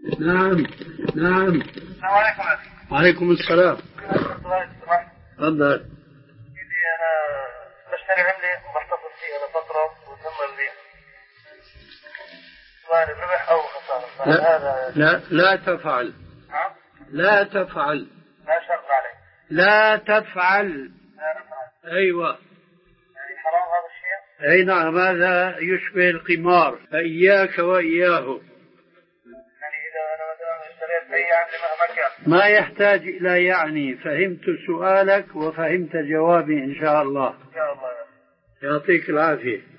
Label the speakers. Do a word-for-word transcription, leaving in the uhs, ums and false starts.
Speaker 1: نعم نعم.
Speaker 2: السلام عليكم.
Speaker 1: وعليكم السلام. تفضل.
Speaker 2: سيدي أنا بشتري عندي محتفظ فيه أنا فترة وثمن لي سواء ربح أو خسارة.
Speaker 1: لا
Speaker 2: هذا
Speaker 1: لا لا تفعل.
Speaker 2: نعم.
Speaker 1: لا تفعل.
Speaker 2: لا شرط عليه.
Speaker 1: لا تفعل.
Speaker 2: لا نفعل.
Speaker 1: أيوة.
Speaker 2: يعني حرام هذا الشيء؟
Speaker 1: أي نعم، هذا يشبه القمار، فإياك وإياه. ما يحتاج إلى يعني. فهمت سؤالك وفهمت جوابي إن شاء الله. يعطيك العافية.